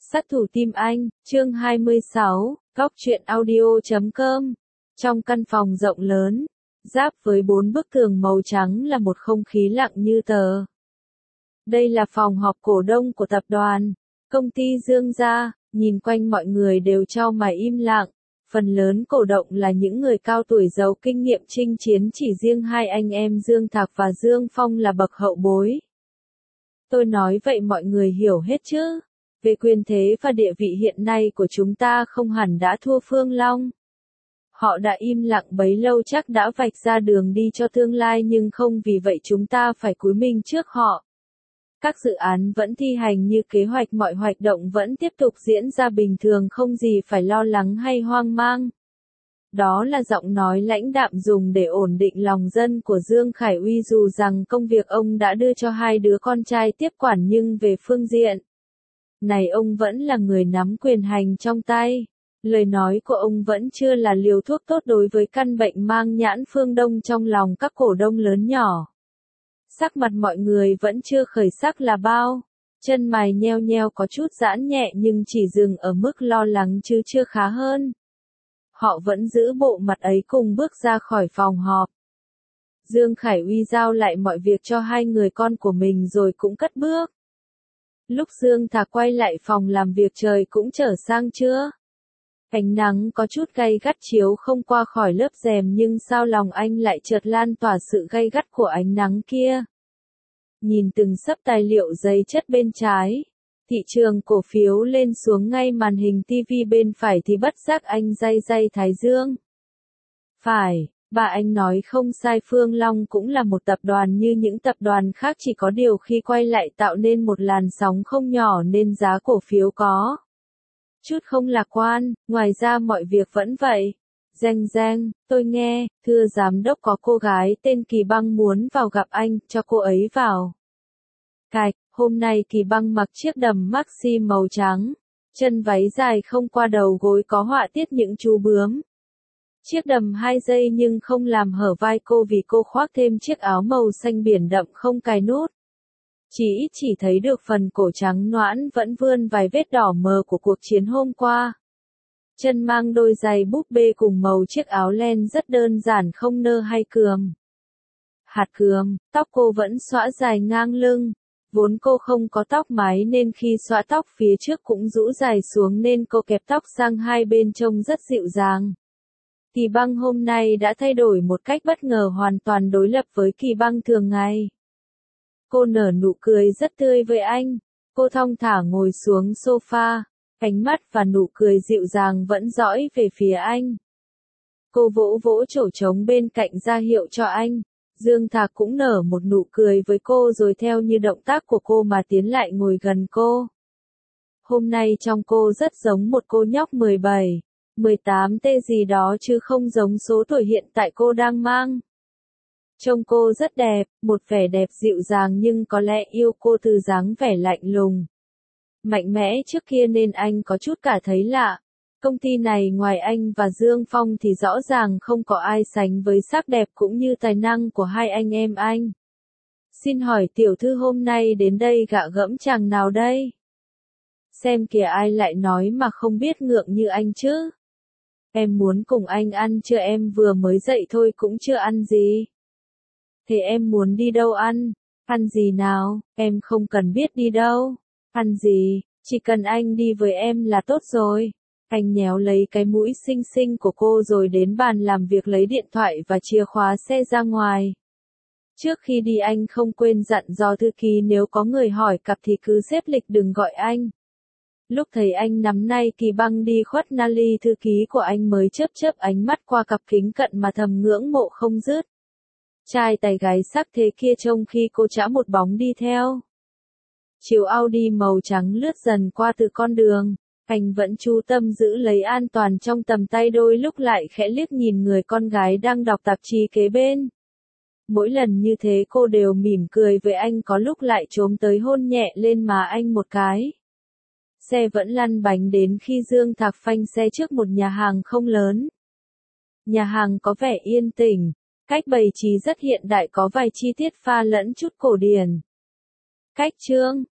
Sát thủ tim anh, chương 26, góc truyện audio.com. Trong căn phòng rộng lớn, giáp với 4 bức tường màu trắng là một không khí lặng như tờ. Đây là phòng họp cổ đông của tập đoàn, công ty Dương gia, nhìn quanh mọi người đều chau mày im lặng. Phần lớn cổ động là những người cao tuổi giàu kinh nghiệm chinh chiến, chỉ riêng hai anh em Dương Thạc và Dương Phong là bậc hậu bối. Tôi nói vậy mọi người hiểu hết chứ? Về quyền thế và địa vị hiện nay của chúng ta không hẳn đã thua Phương Long. Họ đã im lặng bấy lâu chắc đã vạch ra đường đi cho tương lai, nhưng không vì vậy chúng ta phải cúi mình trước họ. Các dự án vẫn thi hành như kế hoạch, mọi hoạt động vẫn tiếp tục diễn ra bình thường, không gì phải lo lắng hay hoang mang. Đó là giọng nói lãnh đạm dùng để ổn định lòng dân của Dương Khải Uy, dù rằng công việc ông đã đưa cho hai đứa con trai tiếp quản, nhưng về phương diện này ông vẫn là người nắm quyền hành trong tay. Lời nói của ông vẫn chưa là liều thuốc tốt đối với căn bệnh mang nhãn phương Đông trong lòng các cổ đông lớn nhỏ. Sắc mặt mọi người vẫn chưa khởi sắc là bao. Chân mày nheo nheo có chút giãn nhẹ nhưng chỉ dừng ở mức lo lắng chứ chưa khá hơn. Họ vẫn giữ bộ mặt ấy cùng bước ra khỏi phòng họp. Dương Khải Uy giao lại mọi việc cho hai người con của mình rồi cũng cất bước. Lúc Dương Thạc quay lại phòng làm việc trời cũng trở sang trưa. Ánh nắng có chút gay gắt chiếu không qua khỏi lớp rèm, nhưng sao lòng anh lại chợt lan tỏa sự gay gắt của ánh nắng kia. Nhìn từng xấp tài liệu giấy chất bên trái, thị trường cổ phiếu lên xuống ngay màn hình TV bên phải thì bất giác anh day day thái dương. Phải, bà anh nói không sai, Phương Long cũng là một tập đoàn như những tập đoàn khác, chỉ có điều khi quay lại tạo nên một làn sóng không nhỏ nên giá cổ phiếu có chút không lạc quan, ngoài ra mọi việc vẫn vậy. Giang, tôi nghe, thưa giám đốc, có cô gái tên Kỳ Băng muốn vào gặp anh, cho cô ấy vào. Cạch, hôm nay Kỳ Băng mặc chiếc đầm maxi màu trắng, chân váy dài không qua đầu gối có họa tiết những chú bướm. Chiếc đầm 2 giây nhưng không làm hở vai cô vì cô khoác thêm chiếc áo màu xanh biển đậm không cài nút. Chỉ thấy được phần cổ trắng nõn vẫn vươn vài vết đỏ mờ của cuộc chiến hôm qua. Chân mang đôi giày búp bê cùng màu chiếc áo len rất đơn giản, không nơ hay cườm. Hạt cườm, tóc cô vẫn xõa dài ngang lưng. Vốn cô không có tóc mái nên khi xõa tóc phía trước cũng rũ dài xuống nên cô kẹp tóc sang hai bên trông rất dịu dàng. Kỳ Băng hôm nay đã thay đổi một cách bất ngờ, hoàn toàn đối lập với Kỳ Băng thường ngày. Cô nở nụ cười rất tươi với anh. Cô thong thả ngồi xuống sofa, ánh mắt và nụ cười dịu dàng vẫn dõi về phía anh. Cô vỗ vỗ chổi trống bên cạnh ra hiệu cho anh. Dương Thạc cũng nở một nụ cười với cô rồi theo như động tác của cô mà tiến lại ngồi gần cô. Hôm nay trông cô rất giống một cô nhóc 17, 18 tê gì đó chứ không giống số tuổi hiện tại cô đang mang. Trông cô rất đẹp, một vẻ đẹp dịu dàng nhưng có lẽ yêu cô từ dáng vẻ lạnh lùng, mạnh mẽ trước kia nên anh có chút cả thấy lạ. Công ty này ngoài anh và Dương Phong thì rõ ràng không có ai sánh với sắc đẹp cũng như tài năng của hai anh em anh. Xin hỏi tiểu thư hôm nay đến đây gạ gẫm chàng nào đây? Xem kìa, ai lại nói mà không biết ngượng như anh chứ? Em muốn cùng anh ăn trưa, em vừa mới dậy thôi cũng chưa ăn gì. Thế em muốn đi đâu ăn? Ăn gì nào? Em không cần biết đi đâu. Ăn gì, chỉ cần anh đi với em là tốt rồi. Anh nhéo lấy cái mũi xinh xinh của cô rồi đến bàn làm việc lấy điện thoại và chìa khóa xe ra ngoài. Trước khi đi anh không quên dặn dò thư ký nếu có người hỏi cặp thì cứ xếp lịch đừng gọi anh. Lúc thấy anh nắm tay Kỳ Băng đi khuất Nali, thư ký của anh mới chớp ánh mắt qua cặp kính cận mà thầm ngưỡng mộ không dứt. Trai tài gái sắc thế kia trông khi cô chã một bóng đi theo. Chiều Audi màu trắng lướt dần qua từ con đường. Anh vẫn chú tâm giữ lấy an toàn trong tầm tay, đôi lúc lại khẽ liếc nhìn người con gái đang đọc tạp chí kế bên. Mỗi lần như thế cô đều mỉm cười với anh, có lúc lại chồm tới hôn nhẹ lên má anh một cái. Xe vẫn lăn bánh đến khi Dương Thạc phanh xe trước một nhà hàng không lớn. Nhà hàng có vẻ yên tĩnh, cách bày trí rất hiện đại, có vài chi tiết pha lẫn chút cổ điển. Cách trương,